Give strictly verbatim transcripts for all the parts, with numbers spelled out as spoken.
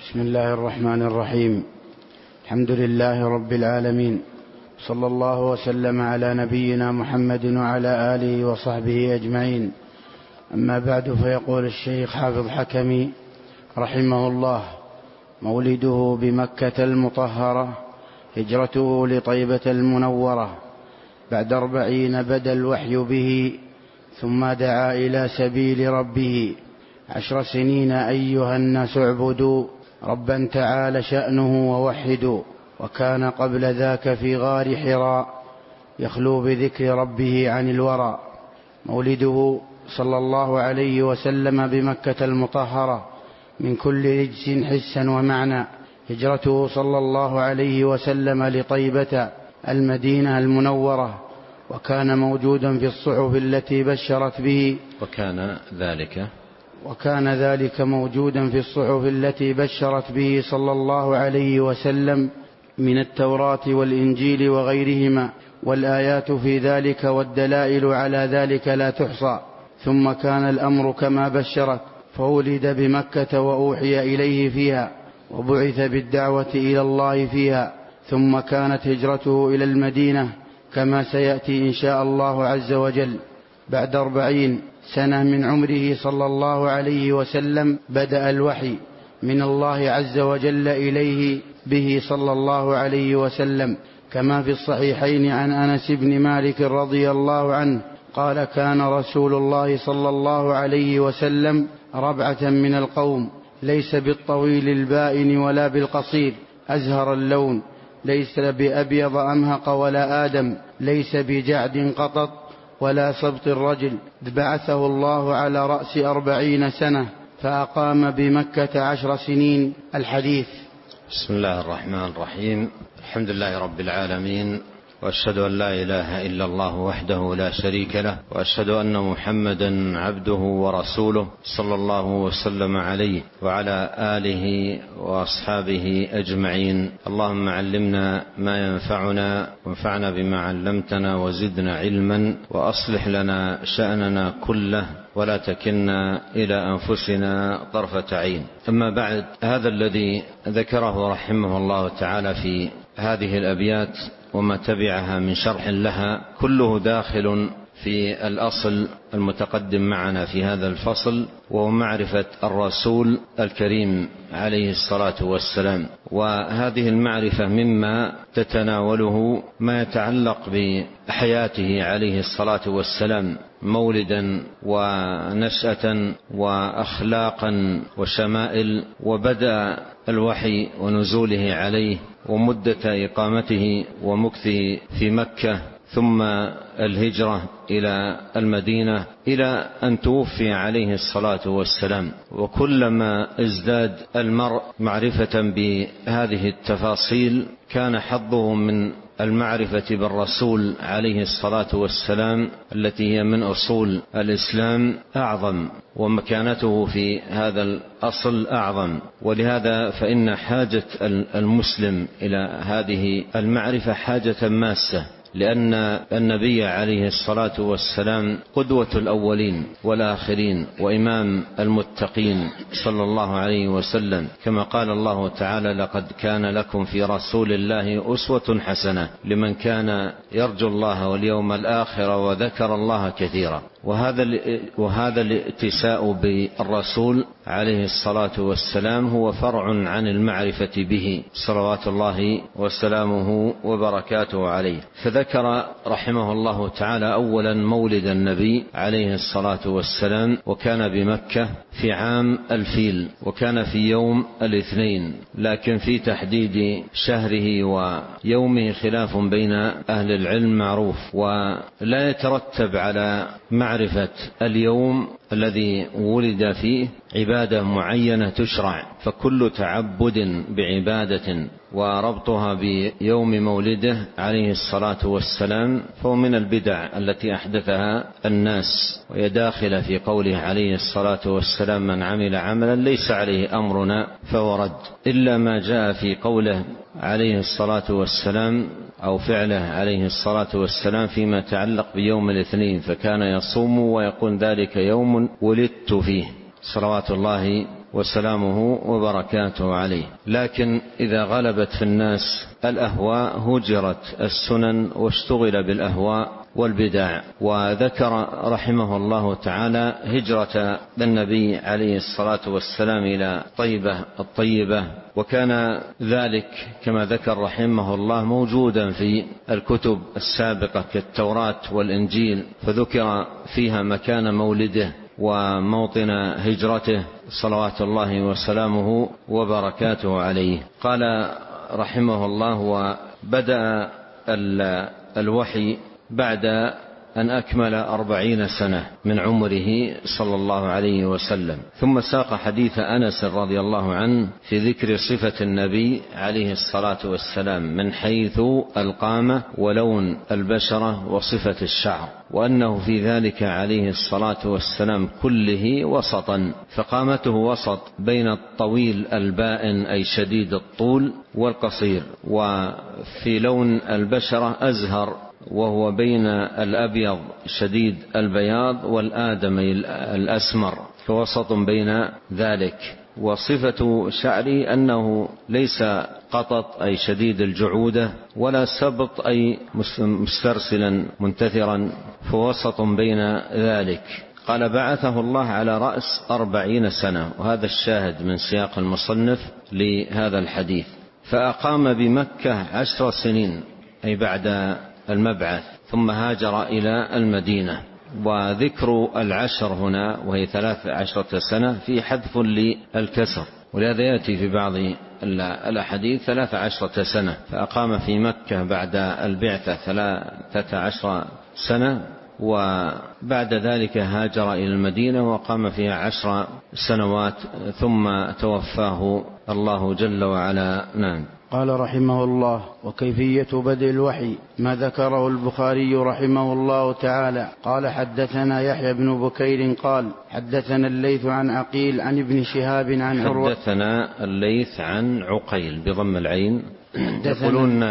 بسم الله الرحمن الرحيم. الحمد لله رب العالمين، صلى الله وسلم على نبينا محمد وعلى آله وصحبه أجمعين. أما بعد، فيقول الشيخ حافظ حكمي رحمه الله: مولده بمكة المطهرة، هجرته لطيبة المنورة. بعد أربعين بدا الوحي به، ثم دعا إلى سبيل ربه. عشر سنين أيها الناس اعبدوا ربا تعالى شأنه ووحدوا. وكان قبل ذاك في غار حراء يخلو بذكر ربه عن الورى. مولده صلى الله عليه وسلم بمكة المطهرة من كل رجس حسا ومعنى. هجرته صلى الله عليه وسلم لطيبة المدينة المنورة، وكان موجودا في الصحف التي بشرت به وكان ذلك وكان ذلك موجودا في الصحف التي بشرت به صلى الله عليه وسلم من التوراة والإنجيل وغيرهما، والآيات في ذلك والدلائل على ذلك لا تحصى. ثم كان الأمر كما بشرت، فولد بمكة وأوحي إليه فيها، وبعث بالدعوة إلى الله فيها. ثم كانت هجرته إلى المدينة كما سيأتي إن شاء الله عز وجل. بعد أربعين سنة من عمره صلى الله عليه وسلم بدأ الوحي من الله عز وجل إليه به صلى الله عليه وسلم، كما في الصحيحين عن أنس بن مالك رضي الله عنه قال: كان رسول الله صلى الله عليه وسلم ربعة من القوم، ليس بالطويل البائن ولا بالقصير أزهر اللون، ليس بأبيض أمهق ولا آدم، ليس بجعد قطط ولا سبط الرجل. بعثه الله على رأس أربعين سنة، فأقام بمكة عشر سنين. الحديث. بسم الله الرحمن الرحيم. الحمد لله رب العالمين، وأشهد أن لا إله إلا الله وحده لا شريك له، وأشهد أن محمدا عبده ورسوله صلى الله وسلم عليه وعلى آله وأصحابه أجمعين. اللهم علمنا ما ينفعنا، وانفعنا بما علمتنا، وزدنا علما، وأصلح لنا شأننا كله، ولا تكلنا إلى أنفسنا طرفة عين. أما بعد، هذا الذي ذكره رحمه الله تعالى في هذه الأبيات وما تبعها من شرح لها كله داخل في الأصل المتقدم معنا في هذا الفصل، وهو معرفة الرسول الكريم عليه الصلاة والسلام. وهذه المعرفة مما تتناوله ما يتعلق بحياته عليه الصلاة والسلام، مولدا ونشأة وأخلاقا وشمائل، وبدأ الوحي ونزوله عليه، ومدة إقامته ومكثه في مكة، ثم الهجرة إلى المدينة، إلى أن توفي عليه الصلاة والسلام. وكلما ازداد المرء معرفة بهذه التفاصيل كان حظه من المعرفة بالرسول عليه الصلاة والسلام التي هي من أصول الإسلام أعظم، ومكانته في هذا الأصل أعظم. ولهذا فإن حاجة المسلم إلى هذه المعرفة حاجة ماسة، لأن النبي عليه الصلاة والسلام قدوة الأولين والآخرين وإمام المتقين صلى الله عليه وسلم، كما قال الله تعالى: لقد كان لكم في رسول الله أسوة حسنة لمن كان يرجو الله واليوم الآخر وذكر الله كثيرا. وهذا وهذا الاتساء بالرسول عليه الصلاة والسلام هو فرع عن المعرفة به صلوات الله وسلامه وبركاته عليه. فذكر رحمه الله تعالى أولا مولد النبي عليه الصلاة والسلام، وكان بمكة في عام الفيل، وكان في يوم الاثنين، لكن في تحديد شهره ويومه خلاف بين أهل العلم معروف، ولا يترتب على معرفة اليوم الذي ولد فيه عبادة معينة تشرع، فكل تعبد بعبادة وربطها بيوم مولده عليه الصلاة والسلام فهو من البدع التي أحدثها الناس، وهي داخلة في قوله عليه الصلاة والسلام: من عمل عملا ليس عليه أمرنا فهو رد، إلا ما جاء في قوله عليه الصلاة والسلام أو فعله عليه الصلاة والسلام فيما يتعلق بيوم الاثنين، فكان يصوم ويقول: ذلك يوم ولدت فيه، صلوات الله وسلامه وبركاته عليه. لكن إذا غلبت في الناس الأهواء هجرت السنن واشتغل بالأهواء والبدع. وذكر رحمه الله تعالى هجرة النبي عليه الصلاة والسلام إلى طيبة الطيبة، وكان ذلك كما ذكر رحمه الله موجودا في الكتب السابقة كالتوراة والإنجيل، فذكر فيها مكان مولده وموطن هجرته صلوات الله وسلامه وبركاته عليه. قال رحمه الله: وبدأ الوحي بعد أن أكمل أربعين سنة من عمره صلى الله عليه وسلم. ثم ساق حديث أنس رضي الله عنه في ذكر صفة النبي عليه الصلاة والسلام من حيث القامة ولون البشرة وصفة الشعر، وأنه في ذلك عليه الصلاة والسلام كله وسطا، فقامته وسط بين الطويل البائن أي شديد الطول والقصير، وفي لون البشرة أزهر وهو بين الأبيض شديد البياض والآدمي الأسمر، فوسط بين ذلك. وصفة شعري أنه ليس قطط أي شديد الجعودة ولا سبط أي مسترسلا منتثرا، فوسط بين ذلك. قال: بعثه الله على رأس أربعين سنة، وهذا الشاهد من سياق المصنف لهذا الحديث. فأقام بمكة عشر سنين أي بعد المبعث، ثم هاجر إلى المدينة. وذكر العشر هنا وهي ثلاث عشرة سنة في حذف للكسر، ولهذا يأتي في بعض الأحاديث ثلاث عشرة سنة. فأقام في مكة بعد البعثة ثلاثة عشر سنة، وبعد ذلك هاجر إلى المدينة وقام فيها عشر سنوات، ثم توفاه الله جل وعلا. نعم. قال رحمه الله: وكيفية بدء الوحي ما ذكره البخاري رحمه الله تعالى. قال: حدثنا يحيى بن بكير قال: حدثنا الليث عن عقيل عن ابن شهاب عن عروة. حدثنا الليث عن عقيل بضم العين. يقولون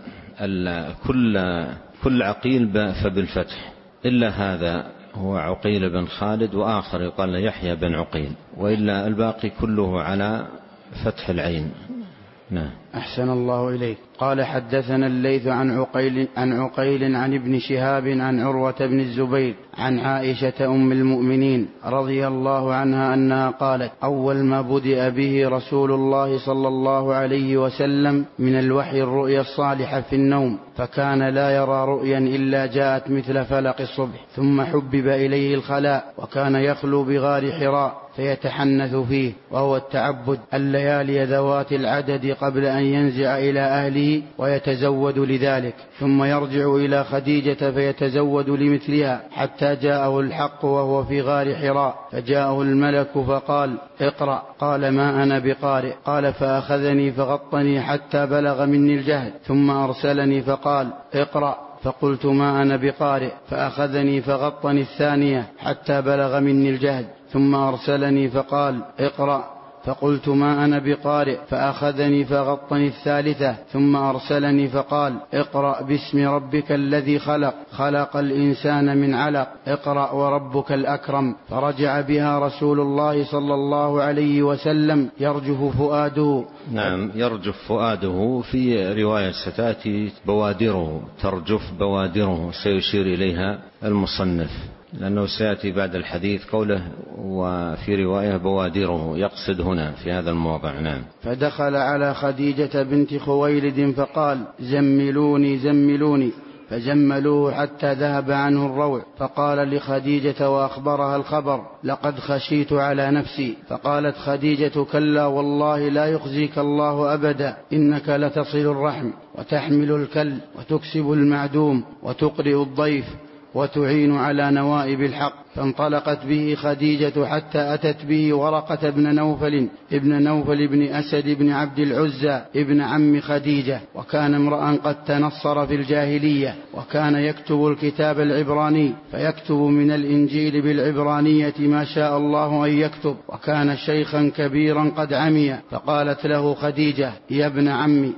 كل كل عقيل فبالفتح إلا هذا هو عقيل بن خالد، وآخر يقال يحيى بن عقيل، وإلا الباقي كله على فتح العين. نعم. أحسن الله إليك. قال: حدثنا الليث عن عقيل عن عقيل عن ابن شهاب عن عروة بن الزبير عن عائشة أم المؤمنين رضي الله عنها أنها قالت: أول ما بدأ به رسول الله صلى الله عليه وسلم من الوحي الرؤيا الصالحة في النوم، فكان لا يرى رؤيا إلا جاءت مثل فلق الصبح، ثم حبب إليه الخلاء، وكان يخلو بغار حراء فيتحنث فيه، وهو التعبد الليالي ذوات العدد قبل أن ينزع إلى أهله ويتزود لذلك، ثم يرجع إلى خديجة فيتزود لمثلها، حتى جاءه الحق وهو في غار حراء، فجاءه الملك فقال: اقرأ. قال: ما أنا بقارئ. قال: فأخذني فغطني حتى بلغ مني الجهد، ثم أرسلني فقال: اقرأ. فقلت: ما أنا بقارئ. فأخذني فغطني الثانية حتى بلغ مني الجهد، ثم أرسلني فقال: اقرأ. فقلت: ما أنا بقارئ. فأخذني فغطني الثالثة، ثم أرسلني فقال: اقرأ باسم ربك الذي خلق خلق الإنسان من علق اقرأ وربك الأكرم. فرجع بها رسول الله صلى الله عليه وسلم يرجف فؤاده. نعم، يرجف فؤاده، في رواية ستأتي بوادره، ترجف بوادره، سيشير إليها المصنف لأنه سيأتي بعد الحديث قوله وفي رواية بوادره، يقصد هنا في هذا الموضع. نعم. فدخل على خديجة بنت خويلد فقال: زملوني زملوني، فجملوه حتى ذهب عنه الروع، فقال لخديجة وأخبرها الخبر: لقد خشيت على نفسي. فقالت خديجة: كلا والله لا يخزيك الله أبدا، إنك لتصل الرحم وتحمل الكل وتكسب المعدوم وتقرئ الضيف وتعين على نوائب الحق. فانطلقت به خديجة حتى أتت به ورقة بن نوفل ابن نوفل بن أسد بن عبد العزى ابن عم خديجة، وكان امرأ قد تنصر في الجاهلية، وكان يكتب الكتاب العبراني، فيكتب من الإنجيل بالعبرانية ما شاء الله أن يكتب، وكان شيخا كبيرا قد عمي. فقالت له خديجة: يا ابن عمي،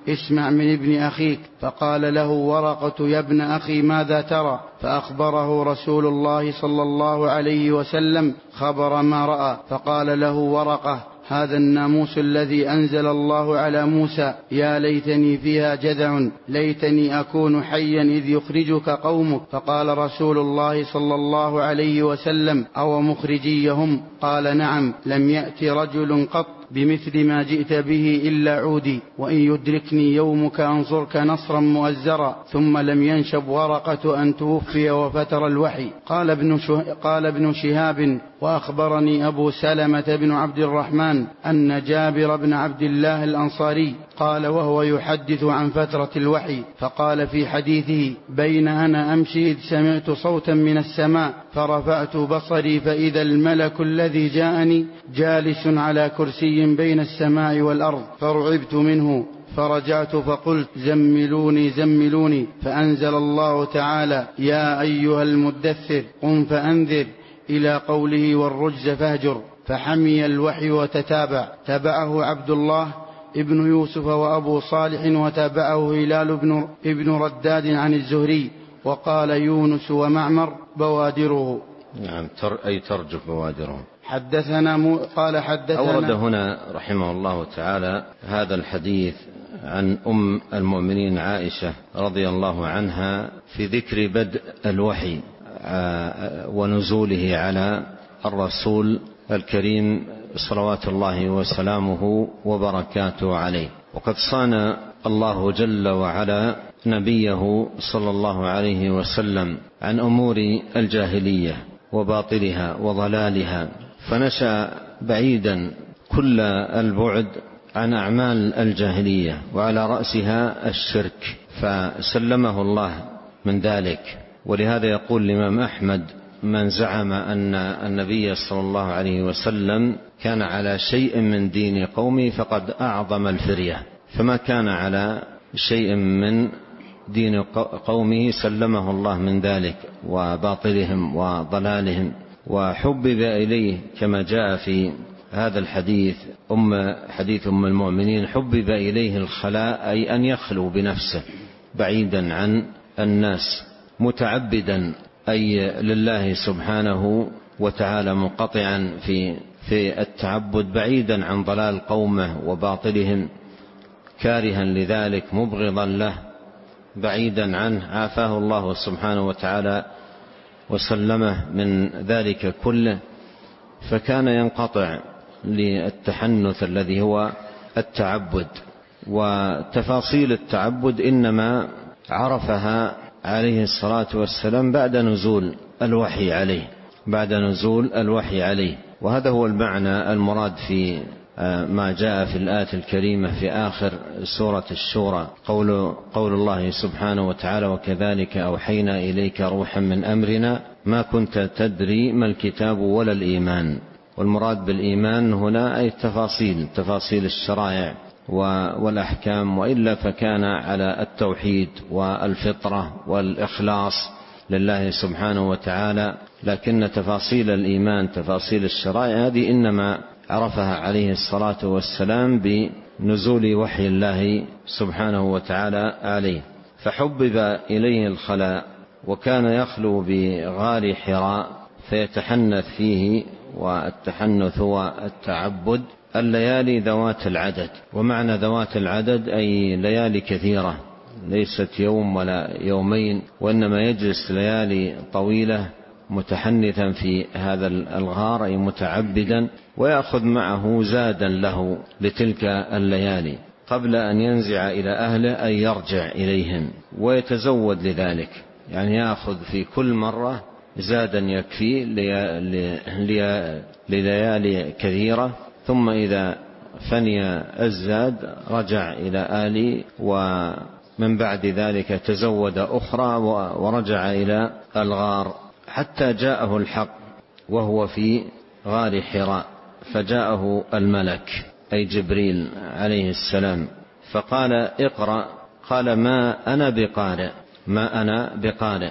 اسمع من ابن أخيك. فقال له ورقة يا ابن أخي ماذا ترى؟ فأخبره رسول الله صلى الله عليه وسلم خبر ما رأى. فقال له ورقة هذا الناموس الذي أنزل الله على موسى، يا ليتني فيها جذع، ليتني أكون حيا إذ يخرجك قومك. فقال رسول الله صلى الله عليه وسلم أو مخرجيهم؟ قال نعم، لم يأت رجل قط بمثل ما جئت به إلا عودي، وإن يدركني يومك أنصرك نصرا مؤزرا. ثم لم ينشب ورقة أن توفي وفتر الوحي. قال ابن, قال ابن شهاب وأخبرني أبو سلمة بن عبد الرحمن أن جابر بن عبد الله الأنصاري قال وهو يحدث عن فترة الوحي، فقال في حديثه بين أنا أمشي إذ سمعت صوتا من السماء فرفعت بصري فإذا الملك الذي جاءني جالس على كرسي بين السماء والأرض، فرعبت منه فرجعت فقلت زملوني زملوني، فأنزل الله تعالى يا أيها المدثر قم فأنذر إلى قوله والرجز فاهجر، فحمي الوحي وتتابع. تبعه عبد الله ابن يوسف وأبو صالح، وتابعه هلال بن, ابن رداد عن الزهري، وقال يونس ومعمر بوادره. نعم، أي ترجف بوادره. حدثنا مو قال حدثنا أورد هنا رحمه الله تعالى هذا الحديث عن أم المؤمنين عائشة رضي الله عنها في ذكر بدء الوحي ونزوله على الرسول الكريم صلوات الله وسلامه وبركاته عليه. وقد صان الله جل وعلا نبيه صلى الله عليه وسلم عن أمور الجاهلية وباطلها وضلالها، فنشأ بعيدا كل البعد عن أعمال الجاهلية وعلى رأسها الشرك، فسلمه الله من ذلك. ولهذا يقول الإمام أحمد من زعم أن النبي صلى الله عليه وسلم كان على شيء من دين قومه فقد أعظم الفرية، فما كان على شيء من دين قومه سلمه الله من ذلك وباطلهم وضلالهم. وحبب إليه كما جاء في هذا الحديث أم حديث أم المؤمنين حبب إليه الخلاء، أي أن يخلو بنفسه بعيدا عن الناس متعبدا أي لله سبحانه وتعالى، منقطعا في في التعبد بعيدا عن ضلال قومه وباطلهم، كارها لذلك مبغضا له بعيدا عنه، عافاه الله سبحانه وتعالى وسلمه من ذلك كله. فكان ينقطع للتحنث الذي هو التعبد، وتفاصيل التعبد إنما عرفها عليه الصلاة والسلام بعد نزول الوحي عليه بعد نزول الوحي عليه. وهذا هو المعنى المراد في ما جاء في الآية الكريمة في آخر سورة الشورى، قول, قول الله سبحانه وتعالى وكذلك أوحينا إليك روحا من أمرنا ما كنت تدري ما الكتاب ولا الإيمان. والمراد بالإيمان هنا أي تفاصيل تفاصيل الشرائع والأحكام، وإلا فكان على التوحيد والفطرة والإخلاص لله سبحانه وتعالى. لكن تفاصيل الإيمان تفاصيل الشرائع هذه إنما عرفها عليه الصلاة والسلام بنزول وحي الله سبحانه وتعالى عليه. فحبب إليه الخلاء، وكان يخلو بغار حراء فيتحنث فيه، والتحنث هو التعبد. الليالي ذوات العدد، ومعنى ذوات العدد أي ليالي كثيرة ليست يوم ولا يومين، وإنما يجلس ليالي طويلة متحنثا في هذا الغار أي متعبدا، ويأخذ معه زادا له لتلك الليالي قبل أن ينزع إلى أهله أي يرجع إليهم، ويتزود لذلك، يعني يأخذ في كل مرة زادا يكفي لليالي كثيرة، ثم إذا فني الزاد رجع إلى آله، ومن بعد ذلك تزود أخرى ورجع إلى الغار حتى جاءه الحق وهو في غار حراء. فجاءه الملك أي جبريل عليه السلام فقال اقرأ، قال ما أنا بقارئ ما أنا بقارئ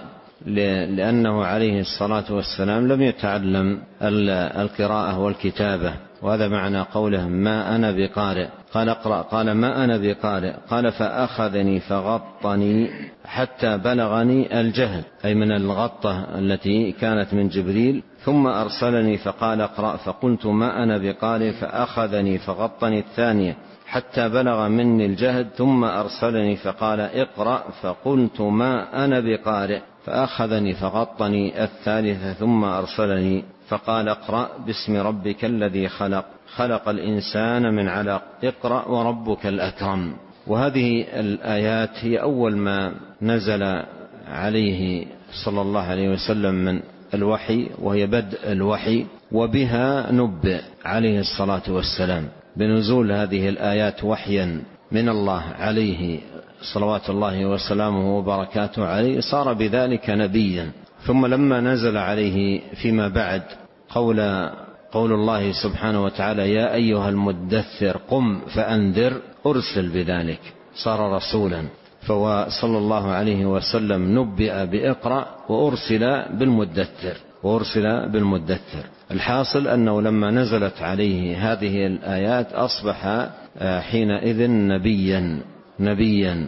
لأنه عليه الصلاة والسلام لم يتعلم القراءة والكتابة، وهذا معنى قوله ما أنا بقارئ. قال اقرأ، قال ما أنا بقارئ، قال فأخذني فغطني حتى بلغني الجهد، أي من الغطة التي كانت من جبريل، ثم أرسلني فقال اقرأ، فقلت ما أنا بقارئ، فأخذني فغطني الثانية حتى بلغ مني الجهد، ثم أرسلني فقال اقرأ، فقلت ما أنا بقارئ، فأخذني فغطني الثالثة، ثم أرسلني فقال اقرأ باسم ربك الذي خلق، خلق الإنسان من علق، اقرأ وربك الأكرم. وهذه الآيات هي أول ما نزل عليه صلى الله عليه وسلم من الوحي، وهي بدء الوحي، وبها نبئ عليه الصلاة والسلام بنزول هذه الآيات وحيا من الله عليه صلوات الله وسلامه وبركاته عليه، صار بذلك نبيا. ثم لما نزل عليه فيما بعد قول قول الله سبحانه وتعالى يا أيها المدثر قم فأنذر، أرسل بذلك، صار رسولا. فهو صلى الله عليه وسلم نبئ بإقرأ وأرسل بالمدثر وأرسل بالمدثر. الحاصل أنه لما نزلت عليه هذه الآيات أصبح حينئذ نبيا نبيا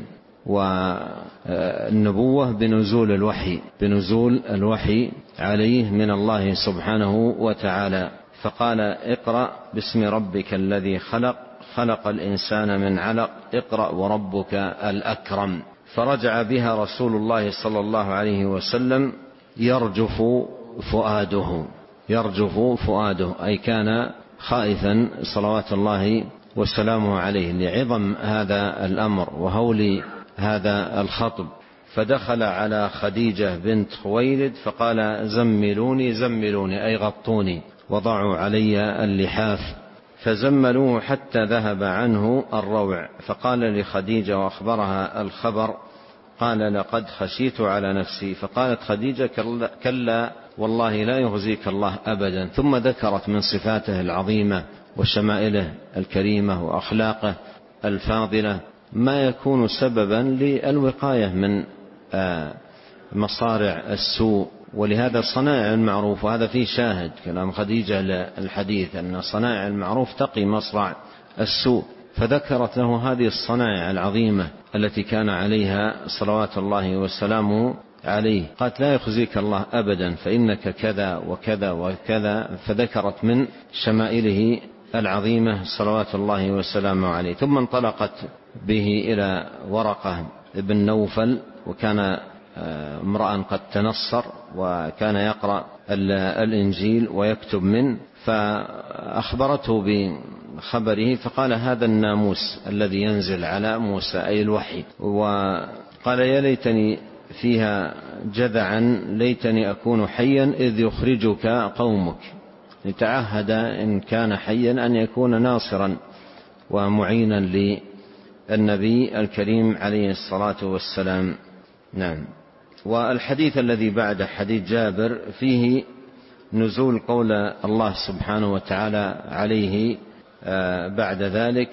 والنبوة بنزول الوحي بنزول الوحي عليه من الله سبحانه وتعالى. فقال اقرأ باسم ربك الذي خلق، خلق الإنسان من علق، اقرأ وربك الأكرم. فرجع بها رسول الله صلى الله عليه وسلم يرجف فؤاده يرجف فؤاده أي كان خائفا صلوات الله وسلامه عليه لعظم هذا الأمر وهول هذا الخطب. فدخل على خديجة بنت خويلد فقال زملوني زملوني أي غطوني، وضعوا علي اللحاف، فزملوه حتى ذهب عنه الروع. فقال لخديجة وأخبرها الخبر، قال لقد خشيت على نفسي. فقالت خديجة كلا والله لا يخزيك الله أبدا. ثم ذكرت من صفاته العظيمة وشمائله الكريمة وأخلاقه الفاضلة ما يكون سببا للوقاية من مصارع السوء. ولهذا صنائع المعروف، وهذا فيه شاهد كلام خديجة الحديث أن صنائع المعروف تقي مصرع السوء. فذكرت له هذه الصنائع العظيمة التي كان عليها صلوات الله وسلامه عليه. قالت لا يخزيك الله أبدا فإنك كذا وكذا وكذا، فذكرت من شمائله العظيمة صلوات الله وسلامه عليه. ثم انطلقت به إلى ورقة ابن نوفل، وكان امرأ قد تنصر وكان يقرأ الإنجيل ويكتب منه، فأخبرته بخبره فقال هذا الناموس الذي ينزل على موسى أي الوحي. وقال يا ليتني فيها جذعا ليتني أكون حيا إذ يخرجك قومك، لتعهد إن كان حيا أن يكون ناصرا ومعينا للنبي الكريم عليه الصلاة والسلام. نعم. والحديث الذي بعد حديث جابر فيه نزول قول الله سبحانه وتعالى عليه بعد ذلك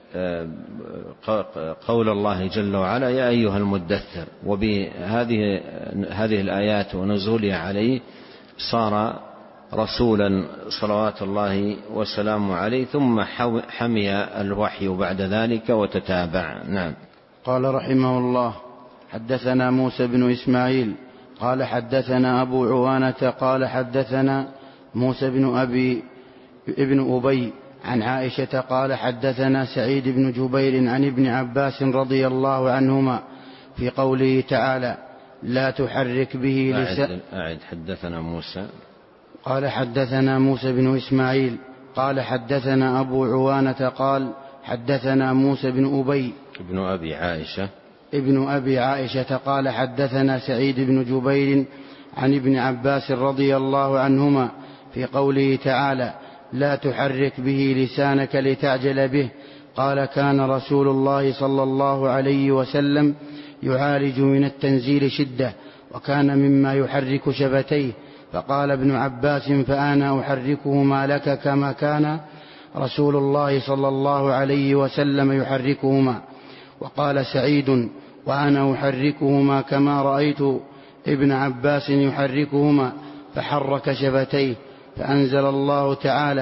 قول الله جل وعلا يا أيها المدثر. وبهذه هذه الآيات ونزولها عليه صار رسولا صلوات الله وسلامه عليه، ثم حمي الوحي بعد ذلك وتتابع. نعم. قال رحمه الله حدثنا موسى بن إسماعيل قال حدثنا أبو عوانة قال حدثنا موسى بن أبي ابن أبي عن عائشة قال حدثنا سعيد بن جبير عن ابن عباس رضي الله عنهما في قوله تعالى لا تحرك به لسان. أعد حدثنا موسى قال حدثنا موسى بن إسماعيل قال حدثنا أبو عوانة قال حدثنا موسى بن أبي ابن أبي عائشة ابن أبي عائشة قال حدثنا سعيد بن جبير عن ابن عباس رضي الله عنهما في قوله تعالى لا تحرك به لسانك لتعجل به. قال كان رسول الله صلى الله عليه وسلم يعالج من التنزيل شدة، وكان مما يحرك شفتيه. فقال ابن عباس فأنا أحركهما لك كما كان رسول الله صلى الله عليه وسلم يحركهما. وقال سعيد وأنا أحركهما كما رأيت ابن عباس يحركهما، فحرك شفتيه. فأنزل الله تعالى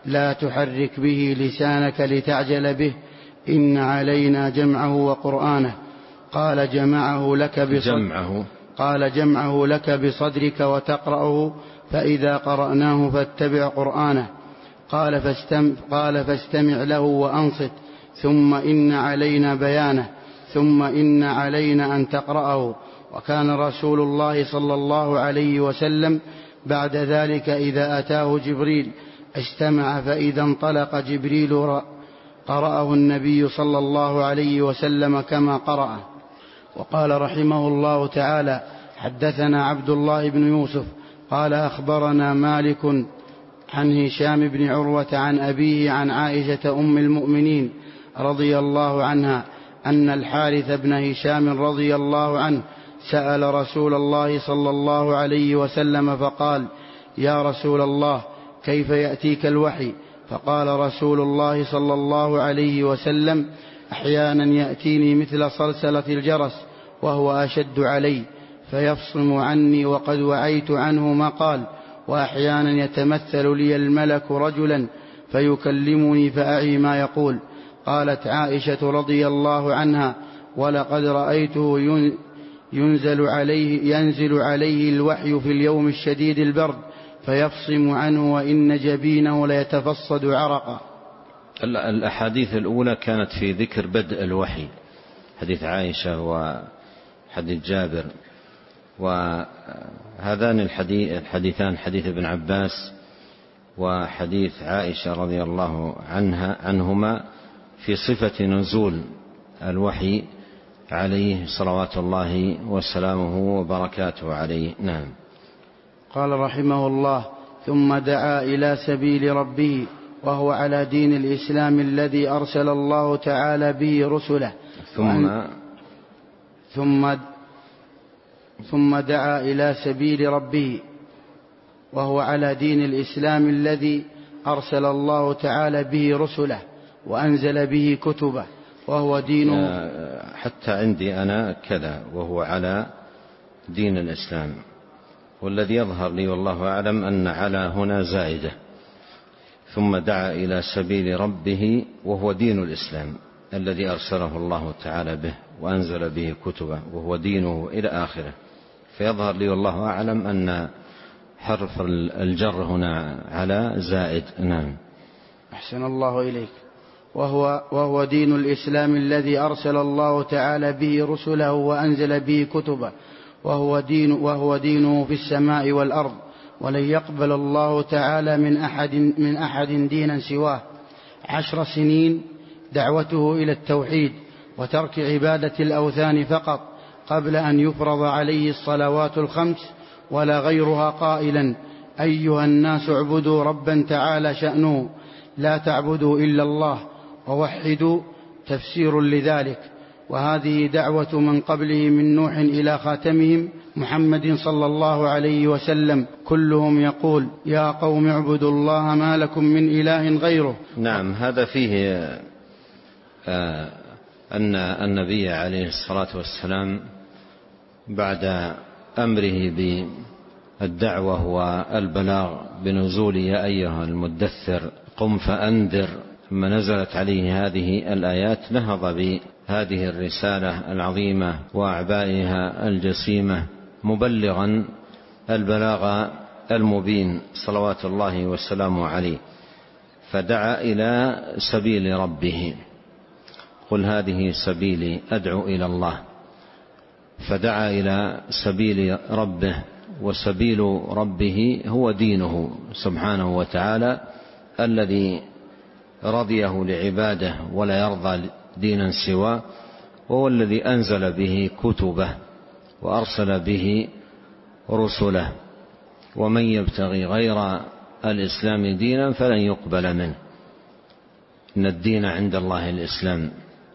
لا تحرك به لسانك لتعجل به إن علينا جمعه وقرآنه قال جمعه لك بصدرك جمعه قال جمعه لك بصدرك وتقرأه فإذا قرأناه فاتبع قرآنه قال فاستمع, قال فاستمع له وأنصت ثم إن علينا بيانه ثم إن علينا أن تقرأه. وكان رسول الله صلى الله عليه وسلم بعد ذلك إذا أتاه جبريل استمع فإذا انطلق جبريل قرأه النبي صلى الله عليه وسلم كما قرأه. وقال رحمه الله تعالى حدثنا عبد الله بن يوسف قال أخبرنا مالك عن هشام بن عروة عن أبيه عن عائشة أم المؤمنين رضي الله عنها أن الحارث بن هشام رضي الله عنه سأل رسول الله صلى الله عليه وسلم فقال يا رسول الله كيف يأتيك الوحي؟ فقال رسول الله صلى الله عليه وسلم أحيانا يأتيني مثل صلصلة الجرس وهو أشد علي فيفصم عني وقد وعيت عنه ما قال وأحيانا يتمثل لي الملك رجلا فيكلمني فأعي ما يقول. قالت عائشة رضي الله عنها ولقد رأيته ينزل عليه, ينزل عليه الوحي في اليوم الشديد البرد فيفصم عنه وإن جبينه ليتفصد عرقا. الأحاديث الأولى كانت في ذكر بدء الوحي، حديث عائشة وحديث جابر، وهذان الحديثان حديث ابن عباس وحديث عائشة رضي الله عنها عنهما في صفة نزول الوحي عليه صلوات الله وسلامه وبركاته عليه. نعم. قال رحمه الله ثم دعا إلى سبيل ربه وهو على دين الإسلام الذي أرسل الله تعالى به رسله ثم ثم ثم دعا إلى سبيل ربه وهو على دين الإسلام الذي أرسل الله تعالى به رسله وأنزل به كتبه وهو دين حتى عندي أنا كذا وهو على دين الإسلام، والذي يظهر لي والله أعلم أن على هنا زائدة. ثم دعا إلى سبيل ربه وهو دين الإسلام الذي أرسله الله تعالى به وأنزل به كتبه وهو دينه إلى آخره، فيظهر لي والله أعلم أن حرف الجر هنا على زائد. نعم. أحسن الله إليك. وهو, وهو دين الإسلام الذي أرسل الله تعالى به رسله وأنزل به كتبه وهو, دين وهو دينه في السماء والأرض ولن يقبل الله تعالى من أحد, من أحد دينا سواه. عشر سنين دعوته إلى التوحيد وترك عبادة الأوثان فقط قبل أن يفرض عليه الصلوات الخمس ولا غيرها قائلا أيها الناس اعبدوا ربا تعالى شأنه لا تعبدوا إلا الله ووحدوا تفسير لذلك. وهذه دعوة من قبله من نوح إلى خاتمهم محمد صلى الله عليه وسلم كلهم يقول يا قوم اعبدوا الله ما لكم من إله غيره. نعم. هذا فيه آه أن النبي عليه الصلاة والسلام بعد أمره بالدعوة والبلاغ بنزول يا أيها المدثر قم فأنذر ثم نزلت عليه هذه الآيات نهض بهذه الرسالة العظيمة وأعبائها الجسيمة مبلغا البلاغ المبين صلوات الله وسلامه عليه، فدعا إلى سبيل ربه قل هذه سبيلي أدعو إلى الله، فدعا إلى سبيل ربه وسبيل ربه هو دينه سبحانه وتعالى الذي رضيه لعباده ولا يرضى دينا سواه، وهو الذي أنزل به كتبه وأرسل به رسله، ومن يبتغي غير الإسلام دينا فلن يقبل منه، إن الدين عند الله الإسلام.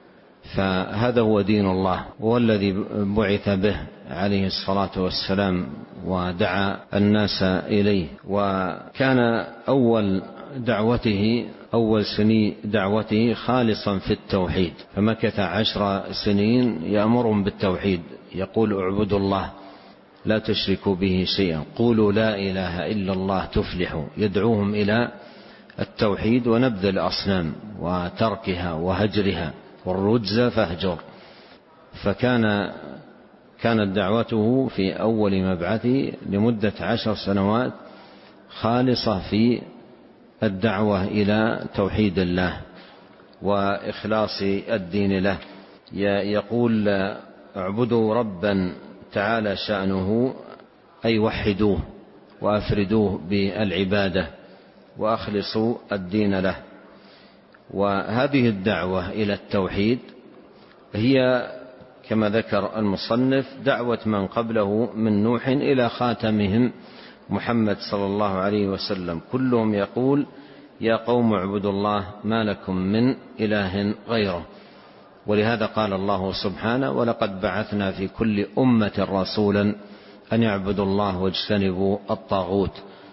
فهذا هو دين الله والذي بعث به عليه الصلاة والسلام ودعا الناس إليه. وكان أول دعوته أول سني دعوته خالصا في التوحيد، فمكث عشر سنين يأمرهم بالتوحيد، يقول اعبدوا الله لا تشركوا به شيئا قولوا لا إله إلا الله تفلحوا، يدعوهم إلى التوحيد ونبذ الأصنام وتركها وهجرها، والرجز فاهجر. فكان كانت دعوته في أول مبعثه لمدة عشر سنوات خالصة في الدعوة إلى توحيد الله وإخلاص الدين له. يقول: اعبدوا ربا تعالى شأنه، أي وحدوه وأفردوه بالعبادة وأخلصوا الدين له. وهذه الدعوة إلى التوحيد هي كما ذكر المصنف دعوة من قبله من نوح إلى خاتمهم محمد صلى الله عليه وسلم، كلهم يقول: يا قوم اعبدوا الله ما لكم من إله غيره. ولهذا قال الله سبحانه: ولقد بعثنا في كل أمة رسولا أن يعبدوا الله واجتنبوا الطاغوت.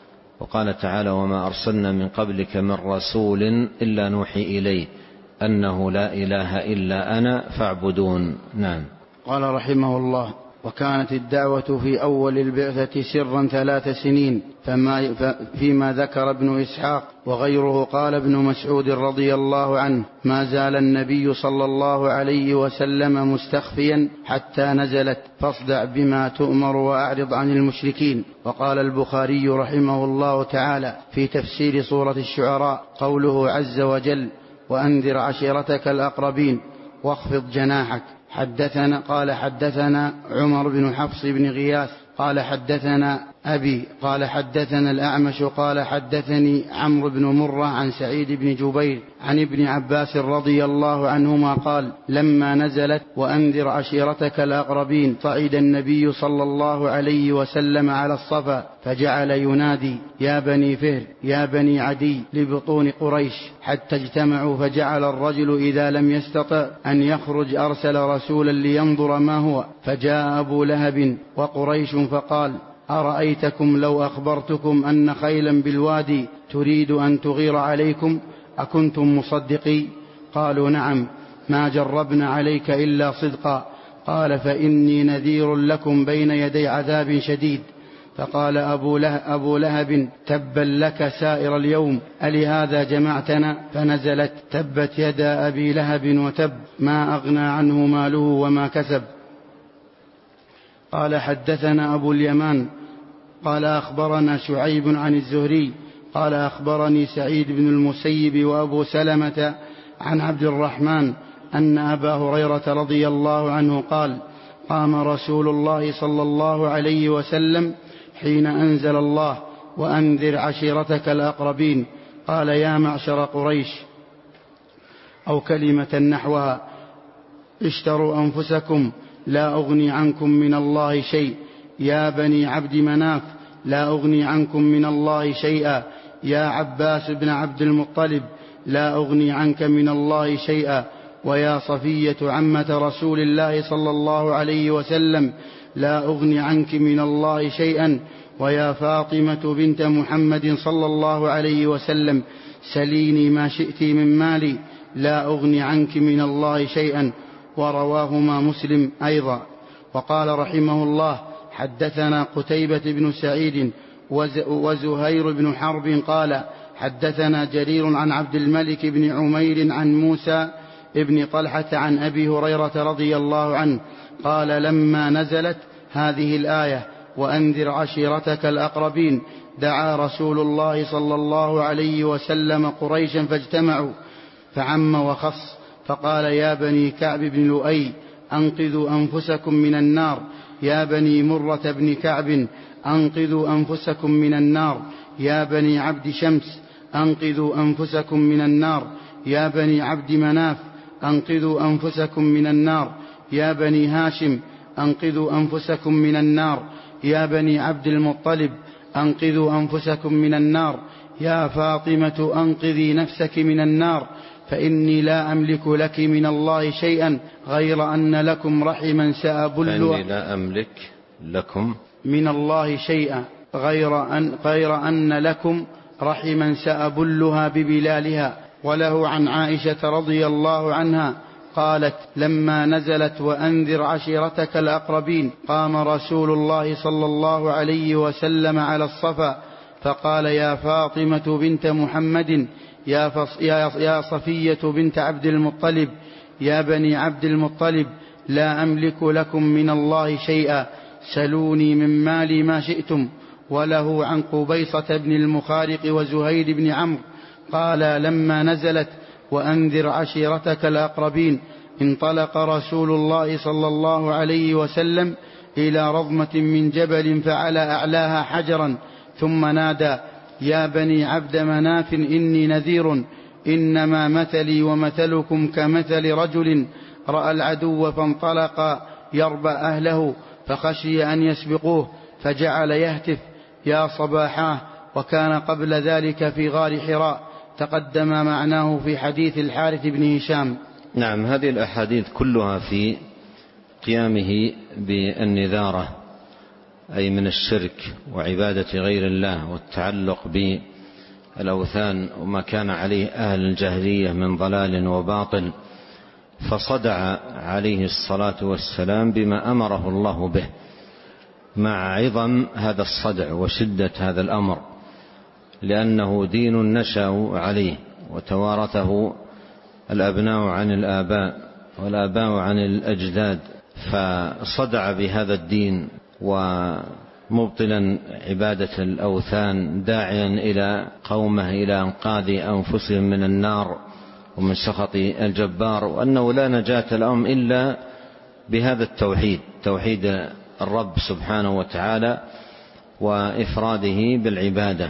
وقال تعالى: وما أرسلنا من قبلك من رسول إلا نوحي إليه أنه لا إله إلا أنا فاعبدون. نعم. قال رحمه الله: وكانت الدعوة في أول البعثة سرا ثلاث سنين، فما فيما ذكر ابن إسحاق وغيره. قال ابن مسعود رضي الله عنه: ما زال النبي صلى الله عليه وسلم مستخفيا حتى نزلت: فاصدع بما تؤمر وأعرض عن المشركين. وقال البخاري رحمه الله تعالى في تفسير سورة الشعراء قوله عز وجل: وأنذر عشيرتك الأقربين واخفض جناحك. حدثنا قال حدثنا عمر بن حفص بن غياث قال حدثنا أبي قال حدثنا الأعمش قال حدثني عمرو بن مرة عن سعيد بن جبير عن ابن عباس رضي الله عنهما قال: لما نزلت وأنذر عشيرتك الأقربين صعد النبي صلى الله عليه وسلم على الصفا فجعل ينادي: يا بني فهر يا بني عدي لبطون قريش، حتى اجتمعوا، فجعل الرجل إذا لم يستطع أن يخرج أرسل رسولا لينظر ما هو، فجاء أبو لهب وقريش فقال: أرأيتكم لو أخبرتكم أن خيلا بالوادي تريد أن تغير عليكم أكنتم مصدقي؟ قالوا: نعم، ما جربنا عليك إلا صدقا. قال: فإني نذير لكم بين يدي عذاب شديد. فقال أبو, له أبو لهب: تبا لك سائر اليوم، ألهذا جمعتنا؟ فنزلت: تبت يدا أبي لهب وتب، ما أغنى عنه ماله وما كسب. قال حدثنا أبو اليمان قال أخبرنا شعيب عن الزهري قال أخبرني سعيد بن المسيب وأبو سلمة عن عبد الرحمن أن أبا هريرة رضي الله عنه قال: قام رسول الله صلى الله عليه وسلم حين أنزل الله: وأنذر عشيرتك الأقربين. قال: يا معشر قريش، أو كلمة نحوها: اشتروا أنفسكم لا أغني عنكم من الله شيء. يا بني عبد مناف، لا أغني عنكم من الله شيئا. يا عباس بن عبد المطلب، لا أغني عنك من الله شيئا. ويا صفية عمة رسول الله صلى الله عليه وسلم، لا أغني عنك من الله شيئا. ويا فاطمة بنت محمد صلى الله عليه وسلم، سليني ما شئت من مالي، لا أغني عنك من الله شيئا. ورواهما مسلم أيضا. وقال رحمه الله: حدثنا قتيبة بن سعيد وزهير بن حرب قال حدثنا جرير عن عبد الملك بن عمير عن موسى ابن طلحة عن أبي هريرة رضي الله عنه قال: لما نزلت هذه الآية: وأنذر عشيرتك الأقربين، دعا رسول الله صلى الله عليه وسلم قريشا فاجتمعوا، فعم وخص، فقال: يا بني كعب بن لؤي، أنقذوا أنفسكم من النار. يا بني مرة بن كعب، أنقذوا أنفسكم من النار. يا بني عبد شمس، أنقذوا أنفسكم من النار. يا بني عبد مناف، أنقذوا أنفسكم من النار. يا بني هاشم، أنقذوا أنفسكم من النار. يا بني عبد المطلب، أنقذوا أنفسكم من النار. يا فاطمة، أنقذي نفسك من النار، فإني لا أملك لك من الله شيئا غير أن لكم رحما سأبلها. فإني لا أملك لكم من الله شيئا غير أن, غير أن لكم رحما سأبلها ببلالها. وله عن عائشة رضي الله عنها قالت: لما نزلت وأنذر عشيرتك الأقربين، قام رسول الله صلى الله عليه وسلم على الصفا فقال: يا فاطمة بنت محمد، يا, يا, يا صفية بنت عبد المطلب، يا بني عبد المطلب، لا أملك لكم من الله شيئا، سلوني من مالي ما شئتم. وله عن قبيصة بن المخارق وزهير بن عمرو قال: لما نزلت وأنذر عشيرتك الأقربين، انطلق رسول الله صلى الله عليه وسلم إلى رضمة من جبل فعلى أعلاها حجرا، ثم نادى: يا بني عبد مناف إني نذير، إنما مثلي ومثلكم كمثل رجل رأى العدو فانطلق يربى أهله فخشي أن يسبقوه فجعل يهتف: يا صباحاه. وكان قبل ذلك في غار حراء، تقدم معناه في حديث الحارث بن هشام. نعم، هذه الأحاديث كلها في قيامه بالنذارة، أي من الشرك وعبادة غير الله والتعلق بالأوثان وما كان عليه أهل الجاهلية من ضلال وباطل، فصدع عليه الصلاة والسلام بما أمره الله به، مع عظم هذا الصدع وشدة هذا الأمر، لأنه دين نشأ عليه وتوارثه الأبناء عن الآباء والآباء عن الأجداد، فصدع بهذا الدين ومبطلا عبادة الأوثان، داعيا إلى قومه إلى إنقاذ أنفسهم من النار ومن سخط الجبار، وأنه لا نجاة لهم إلا بهذا التوحيد، توحيد الرب سبحانه وتعالى وإفراده بالعبادة.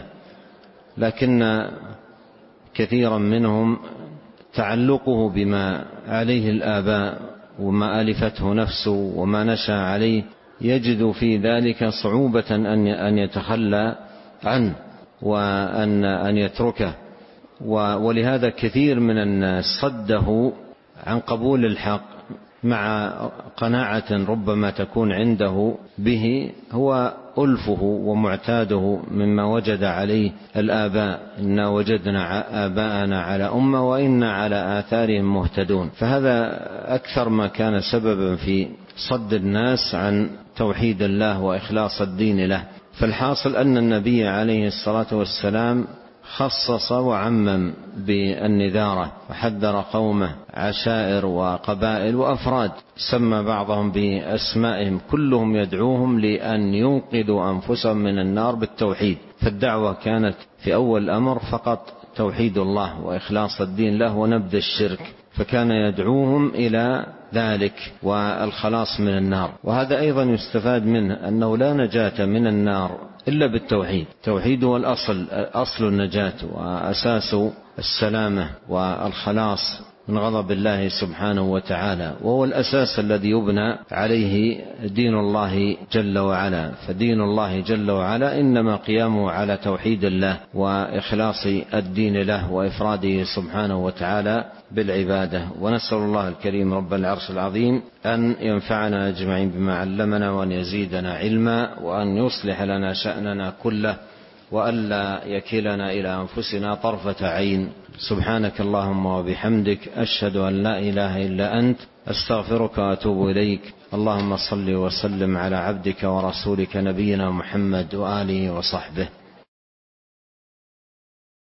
لكن كثيرا منهم تعلقه بما عليه الآباء وما ألفته نفسه وما نشأ عليه يجد في ذلك صعوبة أن يتخلى عنه وأن أن يتركه، ولهذا كثير من الناس صده عن قبول الحق مع قناعة ربما تكون عنده به هو ألفه ومعتاده مما وجد عليه الآباء، إنا وجدنا آباءنا على أمة وإنا على آثارهم مهتدون. فهذا أكثر ما كان سببا في صد الناس عن توحيد الله وإخلاص الدين له. فالحاصل أن النبي عليه الصلاة والسلام خصص وعمم بالنذارة وحذر قومه عشائر وقبائل وأفراد، سمى بعضهم بأسمائهم، كلهم يدعوهم لأن ينقذوا أنفسهم من النار بالتوحيد. فالدعوة كانت في أول الأمر فقط توحيد الله وإخلاص الدين له ونبذ الشرك، فكان يدعوهم إلى ذلك والخلاص من النار. وهذا أيضا يستفاد منه أنه لا نجاة من النار إلا بالتوحيد. التوحيد هو الأصل، أصل النجاة وأساس السلامة والخلاص من غضب الله سبحانه وتعالى، وهو الأساس الذي يبنى عليه دين الله جل وعلا. فدين الله جل وعلا إنما قيامه على توحيد الله وإخلاص الدين له وإفراده سبحانه وتعالى بالعبادة. ونسأل الله الكريم رب العرش العظيم أن ينفعنا أجمعين بما علمنا، وأن يزيدنا علما، وأن يصلح لنا شأننا كله، وألا يكلنا إلى أنفسنا طرفة عين. سبحانك اللهم وبحمدك، أشهد أن لا إله إلا أنت، أستغفرك وأتوب إليك. اللهم صل وسلم على عبدك ورسولك نبينا محمد وآله وصحبه.